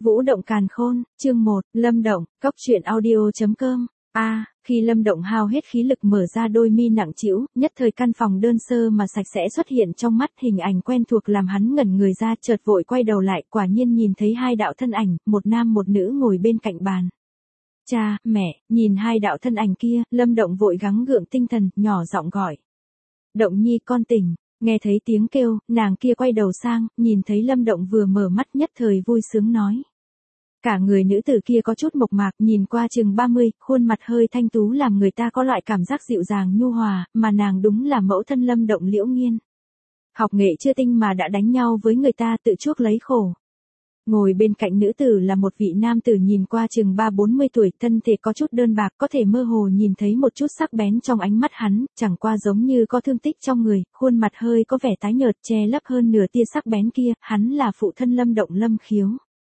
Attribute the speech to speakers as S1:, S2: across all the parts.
S1: Vũ động càn khôn, chương 1, Lâm Động, cóc truyện audio.com. Khi Lâm Động hao hết khí lực mở ra đôi mi nặng trĩu, nhất thời căn phòng đơn sơ mà sạch sẽ xuất hiện trong mắt, hình ảnh quen thuộc làm hắn ngẩn người ra, chợt vội quay đầu lại, quả nhiên nhìn thấy hai đạo thân ảnh, một nam một nữ ngồi bên cạnh bàn. Cha, mẹ, nhìn hai đạo thân ảnh kia, Lâm Động vội gắng gượng tinh thần, nhỏ giọng gọi. Động Nhi con tỉnh. Nghe thấy tiếng kêu, nàng kia quay đầu sang, nhìn thấy Lâm Động vừa mở mắt nhất thời vui sướng nói. Cả người nữ tử kia có chút mộc mạc, nhìn qua chừng 30, khuôn mặt hơi thanh tú làm người ta có loại cảm giác dịu dàng nhu hòa, mà nàng đúng là mẫu thân Lâm Động Liễu Nghiên. Học nghệ chưa tinh mà đã đánh nhau với người ta, tự chuốc lấy khổ. Ngồi bên cạnh nữ tử là một vị nam tử nhìn qua chừng 30-40 tuổi, thân thể có chút đơn bạc, có thể mơ hồ nhìn thấy một chút sắc bén trong ánh mắt hắn, chẳng qua giống như có thương tích trong người, khuôn mặt hơi có vẻ tái nhợt, che lấp hơn nửa tia sắc bén kia, hắn là phụ thân Lâm Động Lâm Khiếu.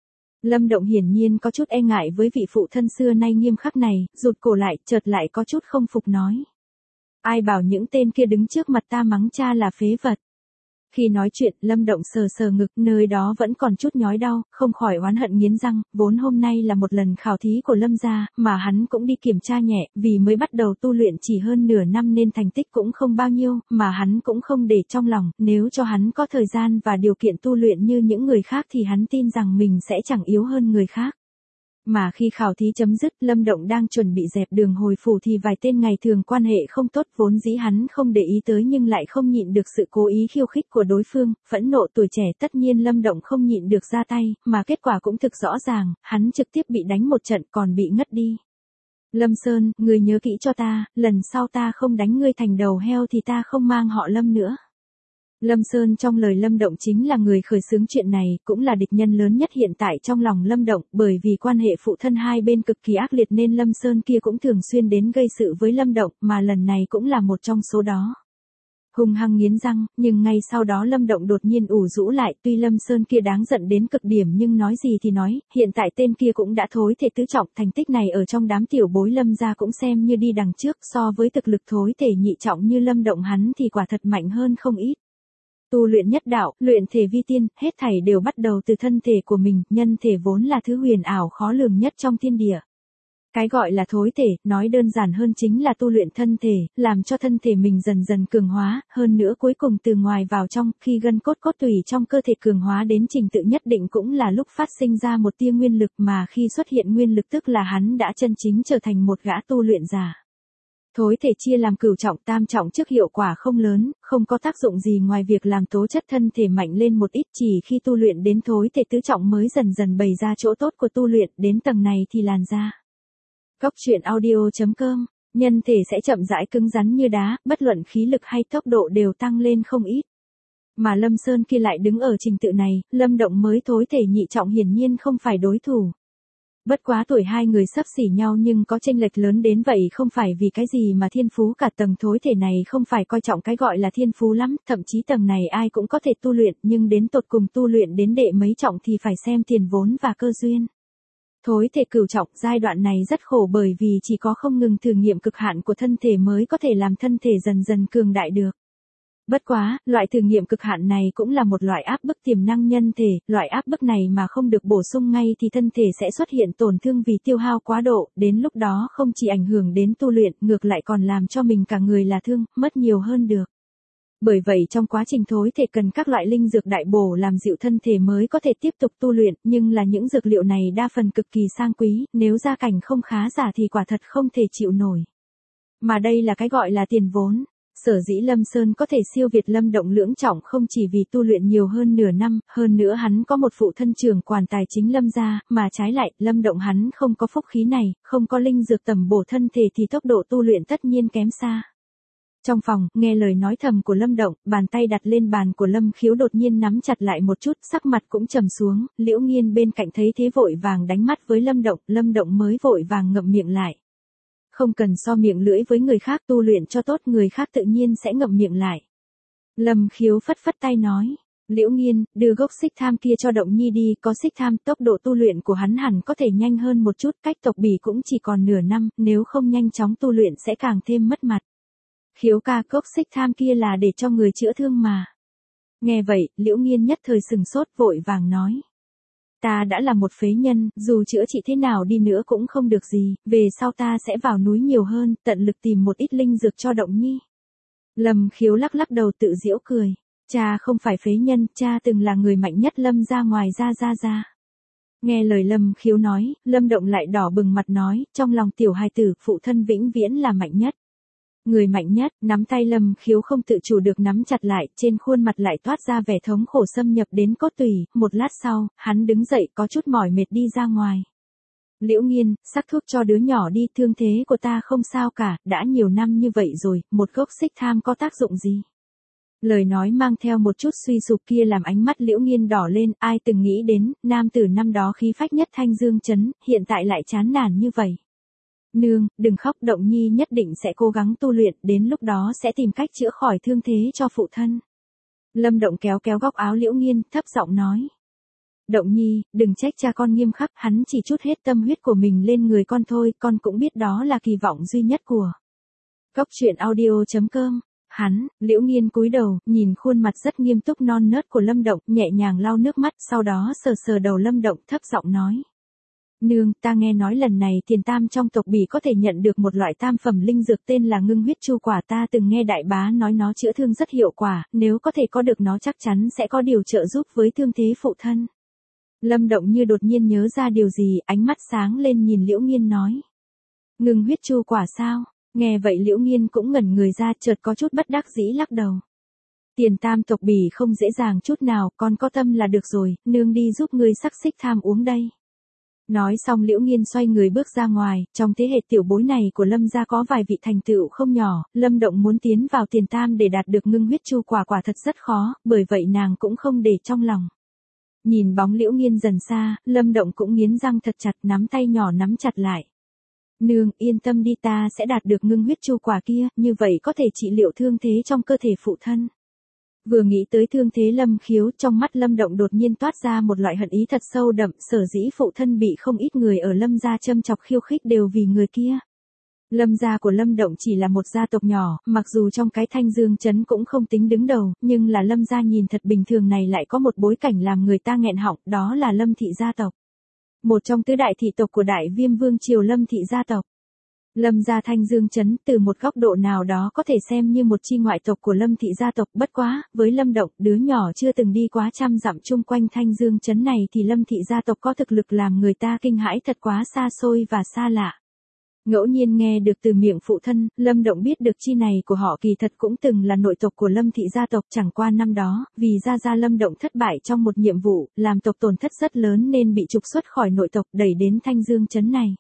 S1: Lâm Động hiển nhiên có chút e ngại với vị phụ thân xưa nay nghiêm khắc này, rụt cổ lại, chợt lại có chút không phục nói. Ai bảo những tên kia đứng trước mặt ta mắng cha là phế vật. Khi nói chuyện, Lâm Động sờ sờ ngực, nơi đó vẫn còn chút nhói đau, không khỏi oán hận nghiến răng, vốn hôm nay là một lần khảo thí của Lâm gia, mà hắn cũng đi kiểm tra nhẹ, vì mới bắt đầu tu luyện chỉ hơn nửa năm nên thành tích cũng không bao nhiêu, mà hắn cũng không để trong lòng, nếu cho hắn có thời gian và điều kiện tu luyện như những người khác thì hắn tin rằng mình sẽ chẳng yếu hơn người khác. Mà khi khảo thí chấm dứt, Lâm Động đang chuẩn bị dẹp đường hồi phủ thì vài tên ngày thường quan hệ không tốt vốn dĩ hắn không để ý tới nhưng lại không nhịn được sự cố ý khiêu khích của đối phương, phẫn nộ tuổi trẻ tất nhiên Lâm Động không nhịn được ra tay, mà kết quả cũng thực rõ ràng, hắn trực tiếp bị đánh một trận còn bị ngất đi. Lâm Sơn, ngươi nhớ kỹ cho ta, lần sau ta không đánh ngươi thành đầu heo thì ta không mang họ Lâm nữa. Lâm Sơn trong lời Lâm Động chính là người khởi xướng chuyện này, cũng là địch nhân lớn nhất hiện tại trong lòng Lâm Động, bởi vì quan hệ phụ thân hai bên cực kỳ ác liệt nên Lâm Sơn kia cũng thường xuyên đến gây sự với Lâm Động, mà lần này cũng là một trong số đó. Hung hăng nghiến răng, nhưng ngay sau đó Lâm Động đột nhiên ủ rũ lại, tuy Lâm Sơn kia đáng giận đến cực điểm nhưng nói gì thì nói, hiện tại tên kia cũng đã thối thể tứ trọng, thành tích này ở trong đám tiểu bối Lâm gia cũng xem như đi đằng trước, so với thực lực thối thể nhị trọng như Lâm Động hắn thì quả thật mạnh hơn không ít. Tu luyện nhất đạo, luyện thể vi tiên, hết thảy đều bắt đầu từ thân thể của mình, nhân thể vốn là thứ huyền ảo khó lường nhất trong thiên địa. Cái gọi là thối thể, nói đơn giản hơn chính là tu luyện thân thể, làm cho thân thể mình dần dần cường hóa, hơn nữa cuối cùng từ ngoài vào trong, khi gân cốt cốt tủy trong cơ thể cường hóa đến trình tự nhất định cũng là lúc phát sinh ra một tia nguyên lực mà khi xuất hiện nguyên lực tức là hắn đã chân chính trở thành một gã tu luyện giả. Thối thể chia làm cửu trọng tam trọng trước hiệu quả không lớn, không có tác dụng gì ngoài việc làm tố chất thân thể mạnh lên một ít, chỉ khi tu luyện đến thối thể tứ trọng mới dần dần bày ra chỗ tốt của tu luyện, đến tầng này thì làn da. Cóc truyện audio.com, nhân thể sẽ chậm rãi cứng rắn như đá, bất luận khí lực hay tốc độ đều tăng lên không ít. Mà Lâm Sơn kia lại đứng ở trình tự này, Lâm Động mới thối thể nhị trọng hiển nhiên không phải đối thủ. Bất quá tuổi hai người xấp xỉ nhau nhưng có chênh lệch lớn đến vậy không phải vì cái gì mà thiên phú cả tầng thối thể này không phải coi trọng cái gọi là thiên phú lắm, thậm chí tầng này ai cũng có thể tu luyện nhưng đến tột cùng tu luyện đến đệ mấy trọng thì phải xem tiền vốn và cơ duyên. Thối thể cửu trọng giai đoạn này rất khổ bởi vì chỉ có không ngừng thử nghiệm cực hạn của thân thể mới có thể làm thân thể dần dần cường đại được. Bất quá, loại thử nghiệm cực hạn này cũng là một loại áp bức tiềm năng nhân thể, loại áp bức này mà không được bổ sung ngay thì thân thể sẽ xuất hiện tổn thương vì tiêu hao quá độ, đến lúc đó không chỉ ảnh hưởng đến tu luyện, ngược lại còn làm cho mình cả người là thương, mất nhiều hơn được. Bởi vậy trong quá trình thối thể cần các loại linh dược đại bổ làm dịu thân thể mới có thể tiếp tục tu luyện, nhưng là những dược liệu này đa phần cực kỳ sang quý, nếu gia cảnh không khá giả thì quả thật không thể chịu nổi. Mà đây là cái gọi là tiền vốn. Sở dĩ Lâm Sơn có thể siêu việt Lâm Động lưỡng trọng không chỉ vì tu luyện nhiều hơn nửa năm, hơn nữa hắn có một phụ thân trưởng quản tài chính Lâm gia, mà trái lại, Lâm Động hắn không có phúc khí này, không có linh dược tầm bổ thân thể thì tốc độ tu luyện tất nhiên kém xa. Trong phòng, nghe lời nói thầm của Lâm Động, bàn tay đặt lên bàn của Lâm Khiếu đột nhiên nắm chặt lại một chút, sắc mặt cũng trầm xuống, Liễu Nghiên bên cạnh thấy thế vội vàng đánh mắt với Lâm Động mới vội vàng ngậm miệng lại. Không cần so miệng lưỡi với người khác, tu luyện cho tốt người khác tự nhiên sẽ ngậm miệng lại. Lâm Khiếu phất phất tay nói, Liễu Nghiên, đưa gốc xích tham kia cho Động Nhi đi, có xích tham tốc độ tu luyện của hắn hẳn có thể nhanh hơn một chút, cách tộc bỉ cũng chỉ còn nửa năm, nếu không nhanh chóng tu luyện sẽ càng thêm mất mặt. Khiếu ca, gốc xích tham kia là để cho người chữa thương mà. Nghe vậy, Liễu Nghiên nhất thời sừng sốt vội vàng nói. Ta đã là một phế nhân, dù chữa trị thế nào đi nữa cũng không được gì, về sau ta sẽ vào núi nhiều hơn, tận lực tìm một ít linh dược cho Động Nhi. Lâm Khiếu lắc lắc đầu tự giễu cười. Cha không phải phế nhân, cha từng là người mạnh nhất Lâm gia ngoài ra. Nghe lời Lâm Khiếu nói, Lâm Động lại đỏ bừng mặt nói, trong lòng tiểu hài tử, phụ thân vĩnh viễn là mạnh nhất. Người mạnh nhất, nắm tay Lâm Khiếu không tự chủ được nắm chặt lại, trên khuôn mặt lại toát ra vẻ thống khổ xâm nhập đến cốt tủy, một lát sau, hắn đứng dậy có chút mỏi mệt đi ra ngoài. Liễu Nghiên, sắc thuốc cho đứa nhỏ đi, thương thế của ta không sao cả, đã nhiều năm như vậy rồi, một gốc xích tham có tác dụng gì? Lời nói mang theo một chút suy sụp kia làm ánh mắt Liễu Nghiên đỏ lên, ai từng nghĩ đến, nam tử năm đó khí phách nhất Thanh Dương trấn, hiện tại lại chán nản như vậy. Nương, đừng khóc, Động Nhi nhất định sẽ cố gắng tu luyện, đến lúc đó sẽ tìm cách chữa khỏi thương thế cho phụ thân. Lâm Động kéo kéo góc áo Liễu Nghiên, thấp giọng nói. Động Nhi, đừng trách cha con nghiêm khắc, hắn chỉ chút hết tâm huyết của mình lên người con thôi, con cũng biết đó là kỳ vọng duy nhất của Cốc Truyện Audio.com. Hắn, Liễu Nghiên cúi đầu, nhìn khuôn mặt rất nghiêm túc non nớt của Lâm Động, nhẹ nhàng lau nước mắt, sau đó sờ sờ đầu Lâm Động, thấp giọng nói. Nương, ta nghe nói lần này Tiền Tam trong tộc Bỉ có thể nhận được một loại tam phẩm linh dược tên là ngưng huyết chu quả, ta từng nghe đại bá nói nó chữa thương rất hiệu quả, nếu có thể có được nó chắc chắn sẽ có điều trợ giúp với thương thế phụ thân. Lâm Động như đột nhiên nhớ ra điều gì, ánh mắt sáng lên nhìn Liễu Nghiên nói. Ngưng huyết chu quả sao? Nghe vậy Liễu Nghiên cũng ngẩn người ra, chợt có chút bất đắc dĩ lắc đầu. Tiền Tam tộc Bỉ không dễ dàng chút nào, con có tâm là được rồi, nương đi giúp ngươi sắc xích tham uống đây. Nói xong Liễu Nghiên xoay người bước ra ngoài, trong thế hệ tiểu bối này của Lâm gia có vài vị thành tựu không nhỏ, Lâm Động muốn tiến vào Tiền Tam để đạt được ngưng huyết chu quả quả thật rất khó, bởi vậy nàng cũng không để trong lòng. Nhìn bóng Liễu Nghiên dần xa, Lâm Động cũng nghiến răng thật chặt, nắm tay nhỏ nắm chặt lại. Nương, yên tâm đi, ta sẽ đạt được ngưng huyết chu quả kia, như vậy có thể trị liệu thương thế trong cơ thể phụ thân. Vừa nghĩ tới thương thế Lâm Khiếu, trong mắt Lâm Động đột nhiên toát ra một loại hận ý thật sâu đậm, sở dĩ phụ thân bị không ít người ở Lâm gia châm chọc khiêu khích đều vì người kia. Lâm gia của Lâm Động chỉ là một gia tộc nhỏ, mặc dù trong cái Thanh Dương trấn cũng không tính đứng đầu, nhưng là Lâm gia nhìn thật bình thường này lại có một bối cảnh làm người ta nghẹn họng, đó là Lâm thị gia tộc. Một trong tứ đại thị tộc của Đại Viêm Vương triều Lâm thị gia tộc. Lâm gia Thanh Dương trấn từ một góc độ nào đó có thể xem như một chi ngoại tộc của Lâm thị gia tộc, bất quá, với Lâm Động, đứa nhỏ chưa từng đi quá trăm dặm chung quanh Thanh Dương trấn này thì Lâm thị gia tộc có thực lực làm người ta kinh hãi thật quá xa xôi và xa lạ. Ngẫu nhiên nghe được từ miệng phụ thân, Lâm Động biết được chi này của họ kỳ thật cũng từng là nội tộc của Lâm thị gia tộc, chẳng qua năm đó, vì gia Lâm Động thất bại trong một nhiệm vụ, làm tộc tổn thất rất lớn nên bị trục xuất khỏi nội tộc, đẩy đến Thanh Dương trấn này.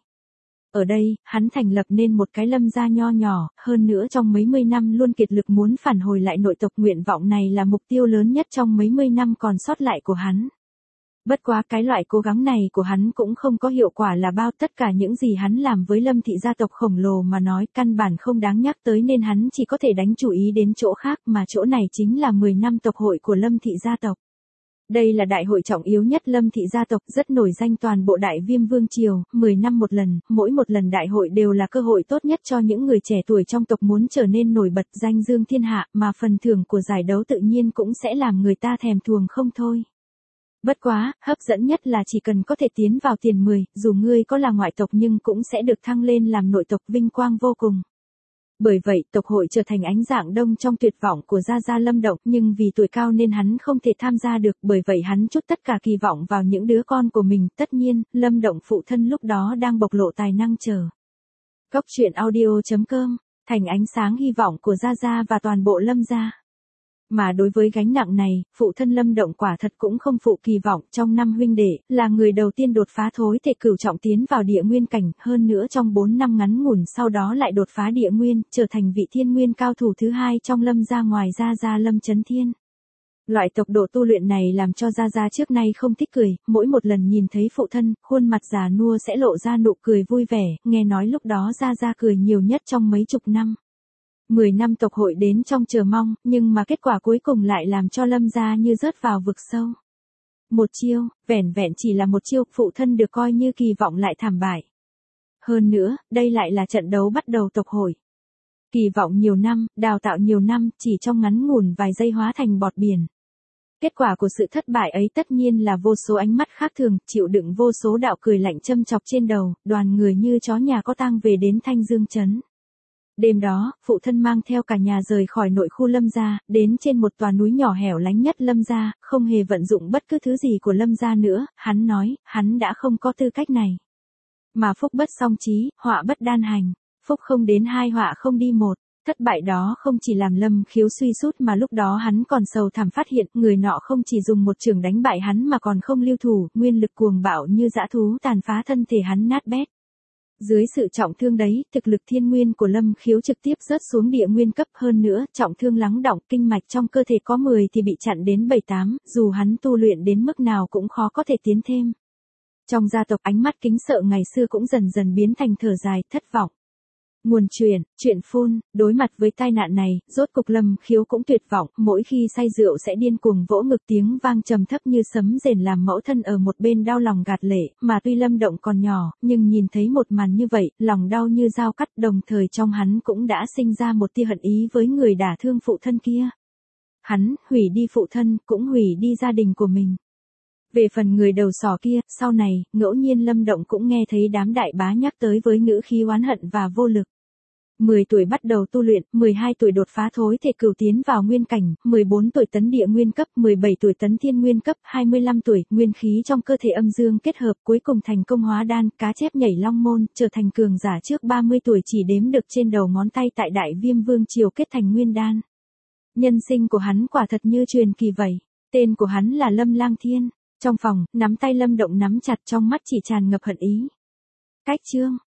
S1: Ở đây, hắn thành lập nên một cái Lâm gia nho nhỏ, hơn nữa trong mấy mươi năm luôn kiệt lực muốn phản hồi lại nội tộc, nguyện vọng này là mục tiêu lớn nhất trong mấy mươi năm còn sót lại của hắn. Bất quá cái loại cố gắng này của hắn cũng không có hiệu quả là bao, tất cả những gì hắn làm với Lâm thị gia tộc khổng lồ mà nói căn bản không đáng nhắc tới nên hắn chỉ có thể đánh chú ý đến chỗ khác, mà chỗ này chính là 10 năm tộc hội của Lâm thị gia tộc. Đây là đại hội trọng yếu nhất Lâm thị gia tộc, rất nổi danh toàn bộ Đại Viêm Vương triều, 10 năm một lần, mỗi một lần đại hội đều là cơ hội tốt nhất cho những người trẻ tuổi trong tộc muốn trở nên nổi bật danh dương thiên hạ, mà phần thưởng của giải đấu tự nhiên cũng sẽ làm người ta thèm thuồng không thôi. Bất quá, hấp dẫn nhất là chỉ cần có thể tiến vào tiền 10, dù ngươi có là ngoại tộc nhưng cũng sẽ được thăng lên làm nội tộc, vinh quang vô cùng. Bởi vậy, tộc hội trở thành ánh dạng đông trong tuyệt vọng của gia Lâm Động, nhưng vì tuổi cao nên hắn không thể tham gia được, bởi vậy hắn trút tất cả kỳ vọng vào những đứa con của mình, tất nhiên, Lâm Động phụ thân lúc đó đang bộc lộ tài năng chờ. Cốc Truyện Audio.com, thành ánh sáng hy vọng của gia và toàn bộ Lâm gia. Mà đối với gánh nặng này, phụ thân Lâm Động quả thật cũng không phụ kỳ vọng, trong 5 huynh đệ, là người đầu tiên đột phá thối thể cửu trọng tiến vào địa nguyên cảnh, hơn nữa trong 4 năm ngắn ngủn sau đó lại đột phá địa nguyên, trở thành vị thiên nguyên cao thủ thứ 2 trong Lâm gia ngoài gia Lâm Chấn Thiên. Loại tốc độ tu luyện này làm cho gia trước nay không thích cười, mỗi một lần nhìn thấy phụ thân, khuôn mặt già nua sẽ lộ ra nụ cười vui vẻ, nghe nói lúc đó gia cười nhiều nhất trong mấy chục năm. 10 năm tộc hội đến trong chờ mong, nhưng mà kết quả cuối cùng lại làm cho Lâm gia như rớt vào vực sâu. Một chiêu, vẻn vẹn chỉ là một chiêu, phụ thân được coi như kỳ vọng lại thảm bại. Hơn nữa, đây lại là trận đấu bắt đầu tộc hội. Kỳ vọng nhiều năm, đào tạo nhiều năm, chỉ trong ngắn ngủn vài giây hóa thành bọt biển. Kết quả của sự thất bại ấy tất nhiên là vô số ánh mắt khác thường, chịu đựng vô số đạo cười lạnh châm chọc trên đầu, đoàn người như chó nhà có tang về đến Thanh Dương trấn. Đêm đó, phụ thân mang theo cả nhà rời khỏi nội khu Lâm gia, đến trên một tòa núi nhỏ hẻo lánh nhất Lâm gia, không hề vận dụng bất cứ thứ gì của Lâm gia nữa, hắn nói, hắn đã không có tư cách này. Mà phúc bất song chí, họa bất đan hành, phúc không đến hai họa không đi một. Thất bại đó không chỉ làm Lâm Khiếu suy sút mà lúc đó hắn còn sầu thảm phát hiện người nọ không chỉ dùng một chưởng đánh bại hắn mà còn không lưu thủ, nguyên lực cuồng bạo như dã thú tàn phá thân thể hắn nát bét. Dưới sự trọng thương đấy, thực lực thiên nguyên của Lâm Khiếu trực tiếp rớt xuống địa nguyên cấp, hơn nữa, trọng thương lắng đọng, kinh mạch trong cơ thể có 10 thì bị chặn đến 7-8, dù hắn tu luyện đến mức nào cũng khó có thể tiến thêm. Trong gia tộc ánh mắt kính sợ ngày xưa cũng dần dần biến thành thở dài, thất vọng. Nguồn chuyện phun, đối mặt với tai nạn này, rốt cục Lâm Khiếu cũng tuyệt vọng, mỗi khi say rượu sẽ điên cuồng vỗ ngực, tiếng vang trầm thấp như sấm rền làm mẫu thân ở một bên đau lòng gạt lệ, mà tuy Lâm Động còn nhỏ, nhưng nhìn thấy một màn như vậy, lòng đau như dao cắt, đồng thời trong hắn cũng đã sinh ra một tia hận ý với người đả thương phụ thân kia. Hắn hủy đi phụ thân, cũng hủy đi gia đình của mình. Về phần người đầu sỏ kia, sau này, ngẫu nhiên Lâm Động cũng nghe thấy đám đại bá nhắc tới với ngữ khí oán hận và vô lực. 10 tuổi bắt đầu tu luyện, 12 tuổi đột phá thối thể cửu tiến vào nguyên cảnh, 14 tuổi tấn địa nguyên cấp, 17 tuổi tấn thiên nguyên cấp, 25 tuổi, nguyên khí trong cơ thể âm dương kết hợp, cuối cùng thành công hóa đan, cá chép nhảy long môn, trở thành cường giả trước 30 tuổi chỉ đếm được trên đầu ngón tay tại Đại Viêm Vương triều kết thành nguyên đan. Nhân sinh của hắn quả thật như truyền kỳ vậy. Tên của hắn là Lâm Lang Thiên. Trong phòng, nắm tay Lâm Động nắm chặt, trong mắt chỉ tràn ngập hận ý. Cách chương